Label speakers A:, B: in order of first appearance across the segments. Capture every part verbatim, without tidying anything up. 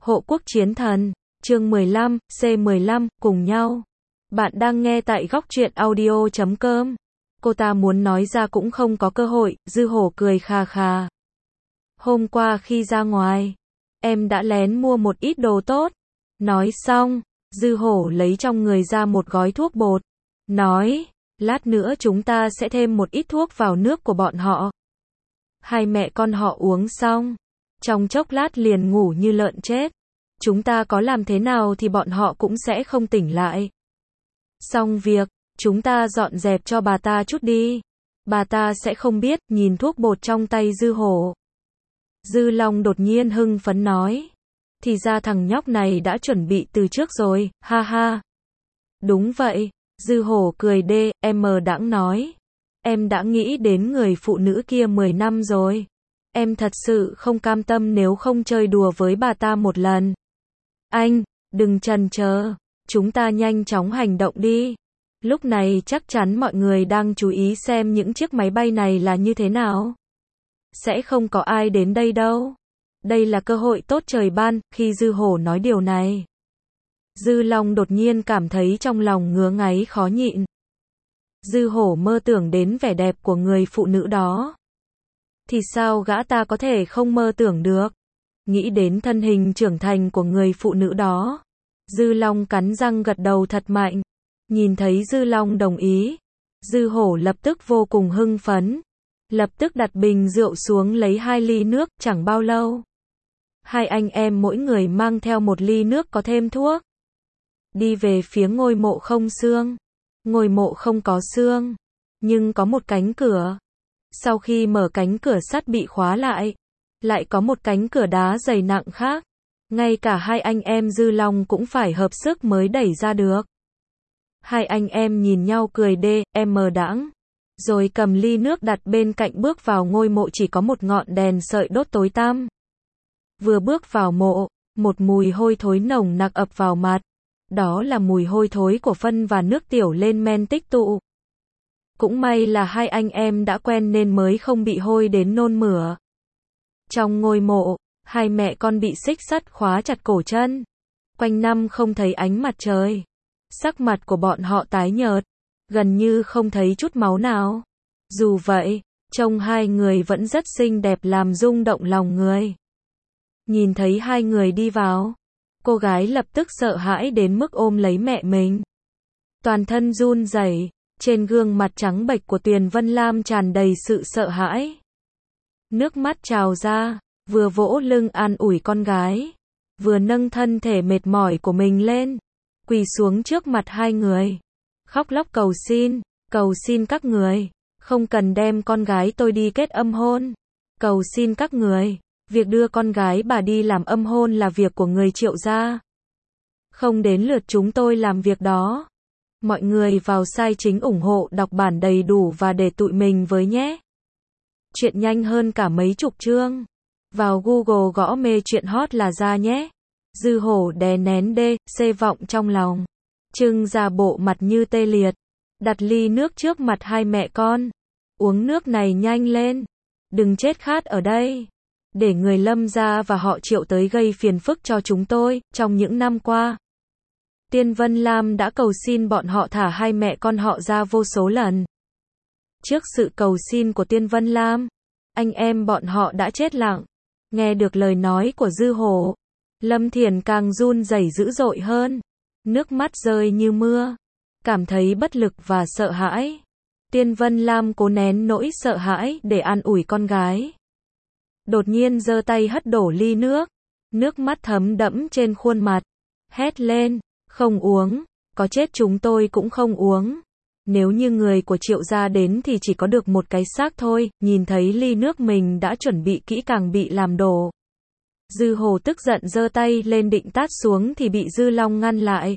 A: Hộ quốc chiến thần, chương mười lăm, C mười lăm, cùng nhau. Bạn đang nghe tại góc truyện audio chấm com. Cô ta muốn nói ra cũng không có cơ hội, Dư Hổ cười khà khà. Hôm qua khi ra ngoài, em đã lén mua một ít đồ tốt. Nói xong, Dư Hổ lấy trong người ra một gói thuốc bột. Nói, lát nữa chúng ta sẽ thêm một ít thuốc vào nước của bọn họ. Hai mẹ con họ uống xong, trong chốc lát liền ngủ như lợn chết. Chúng ta có làm thế nào thì bọn họ cũng sẽ không tỉnh lại. Xong việc, chúng ta dọn dẹp cho bà ta chút đi. Bà ta sẽ không biết, nhìn thuốc bột trong tay Dư Hổ. Dư Long đột nhiên hưng phấn nói. Thì ra thằng nhóc này đã chuẩn bị từ trước rồi, ha ha. Đúng vậy, Dư Hổ cười đê, em đãng nói. Em đã nghĩ đến người phụ nữ kia mười năm rồi. Em thật sự không cam tâm nếu không chơi đùa với bà ta một lần. Anh, đừng chần chờ, chúng ta nhanh chóng hành động đi. Lúc này chắc chắn mọi người đang chú ý xem những chiếc máy bay này là như thế nào. Sẽ không có ai đến đây đâu. Đây là cơ hội tốt trời ban, khi Dư Hổ nói điều này. Dư Long đột nhiên cảm thấy trong lòng ngứa ngáy khó nhịn. Dư Hổ mơ tưởng đến vẻ đẹp của người phụ nữ đó. Thì sao gã ta có thể không mơ tưởng được? Nghĩ đến thân hình trưởng thành của người phụ nữ đó. Dư Long cắn răng gật đầu thật mạnh. Nhìn thấy Dư Long đồng ý. Dư Hổ lập tức vô cùng hưng phấn. Lập tức đặt bình rượu xuống lấy hai ly nước, chẳng bao lâu. Hai anh em mỗi người mang theo một ly nước có thêm thuốc. Đi về phía ngôi mộ không xương. Ngôi mộ không có xương, nhưng có một cánh cửa. Sau khi mở cánh cửa sắt bị khóa lại, lại có một cánh cửa đá dày nặng khác. Ngay cả hai anh em Dư Long cũng phải hợp sức mới đẩy ra được. Hai anh em nhìn nhau cười đê, em đãng. Rồi cầm ly nước đặt bên cạnh bước vào ngôi mộ chỉ có một ngọn đèn sợi đốt tối tăm. Vừa bước vào mộ, một mùi hôi thối nồng nặc ập vào mặt. Đó là mùi hôi thối của phân và nước tiểu lên men tích tụ. Cũng may là hai anh em đã quen nên mới không bị hôi đến nôn mửa. Trong ngôi mộ, hai mẹ con bị xích sắt khóa chặt cổ chân. Quanh năm không thấy ánh mặt trời. Sắc mặt của bọn họ tái nhợt, gần như không thấy chút máu nào. Dù vậy, trông hai người vẫn rất xinh đẹp làm rung động lòng người. Nhìn thấy hai người đi vào, cô gái lập tức sợ hãi đến mức ôm lấy mẹ mình. Toàn thân run rẩy, trên gương mặt trắng bệch của Tuyền Vân Lam tràn đầy sự sợ hãi. Nước mắt trào ra, vừa vỗ lưng an ủi con gái, vừa nâng thân thể mệt mỏi của mình lên, quỳ xuống trước mặt hai người. Khóc lóc cầu xin, cầu xin các người, không cần đem con gái tôi đi kết âm hôn. Cầu xin các người. Việc đưa con gái bà đi làm âm hôn là việc của người Triệu gia. Không đến lượt chúng tôi làm việc đó. Mọi người vào sai chính ủng hộ đọc bản đầy đủ và để tụi mình với nhé. Chuyện nhanh hơn cả mấy chục chương. Vào Google gõ mê chuyện hot là ra nhé. Dư Hổ đè nén đê, xê vọng trong lòng. Trưng ra bộ mặt như tê liệt. Đặt ly nước trước mặt hai mẹ con. Uống nước này nhanh lên. Đừng chết khát ở đây. Để người Lâm gia và họ Triệu tới gây phiền phức cho chúng tôi, trong những năm qua. Tiên Vân Lam đã cầu xin bọn họ thả hai mẹ con họ ra vô số lần. Trước sự cầu xin của Tiên Vân Lam, anh em bọn họ đã chết lặng. Nghe được lời nói của Dư Hổ, Lâm Thiền càng run rẩy dữ dội hơn. Nước mắt rơi như mưa. Cảm thấy bất lực và sợ hãi. Tiên Vân Lam cố nén nỗi sợ hãi để an ủi con gái. Đột nhiên giơ tay hất đổ ly nước. Nước mắt thấm đẫm trên khuôn mặt. Hét lên, không uống, có chết chúng tôi cũng không uống. Nếu như người của Triệu gia đến thì chỉ có được một cái xác thôi. Nhìn thấy ly nước mình đã chuẩn bị kỹ càng bị làm đổ. Dư Hổ tức giận giơ tay lên định tát xuống thì bị Dư Long ngăn lại.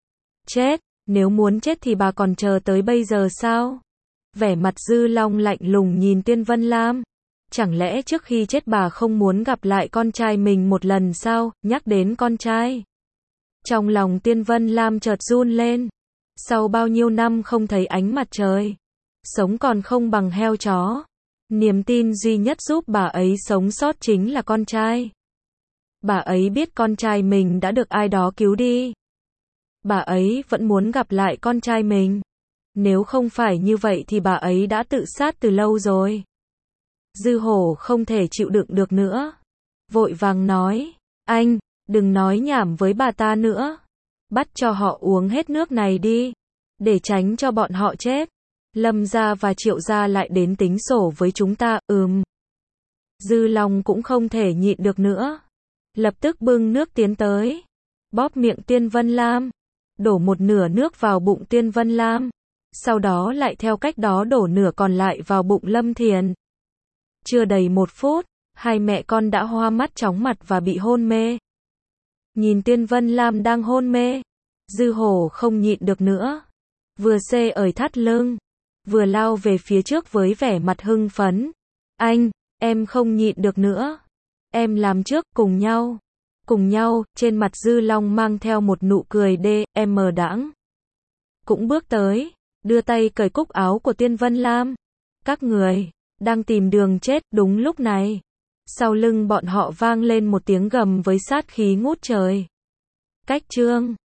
A: Chết, nếu muốn chết thì bà còn chờ tới bây giờ sao? Vẻ mặt Dư Long lạnh lùng nhìn Tiên Vân Lam. Chẳng lẽ trước khi chết bà không muốn gặp lại con trai mình một lần sao? Nhắc đến con trai, trong lòng Tiên Vân Lam chợt run lên. Sau bao nhiêu năm không thấy ánh mặt trời, sống còn không bằng heo chó. Niềm tin duy nhất giúp bà ấy sống sót chính là con trai. Bà ấy biết con trai mình đã được ai đó cứu đi. Bà ấy vẫn muốn gặp lại con trai mình. Nếu không phải như vậy thì bà ấy đã tự sát từ lâu rồi. Dư hổ không thể chịu đựng được nữa. Vội vàng nói, anh, đừng nói nhảm với bà ta nữa. Bắt cho họ uống hết nước này đi. Để tránh cho bọn họ chết. Lâm gia và Triệu gia lại đến tính sổ với chúng ta, ừm. Dư Long cũng không thể nhịn được nữa. Lập tức bưng nước tiến tới. Bóp miệng Tiên Vân Lam. Đổ một nửa nước vào bụng Tiên Vân Lam. Sau đó lại theo cách đó đổ nửa còn lại vào bụng Lâm Thiền. Chưa đầy một phút, hai mẹ con đã hoa mắt chóng mặt và bị hôn mê. Nhìn Tiên Vân Lam đang hôn mê, Dư hổ không nhịn được nữa. Vừa xê ởi thắt lưng, vừa lao về phía trước với vẻ mặt hưng phấn. Anh, em không nhịn được nữa. Em làm trước, cùng nhau. Cùng nhau, trên mặt Dư Long mang theo một nụ cười đê, em mờ đãng. Cũng bước tới, đưa tay cởi cúc áo của Tiên Vân Lam. Các người đang tìm đường chết. Đúng lúc này, sau lưng bọn họ vang lên một tiếng gầm với sát khí ngút trời. Cách chương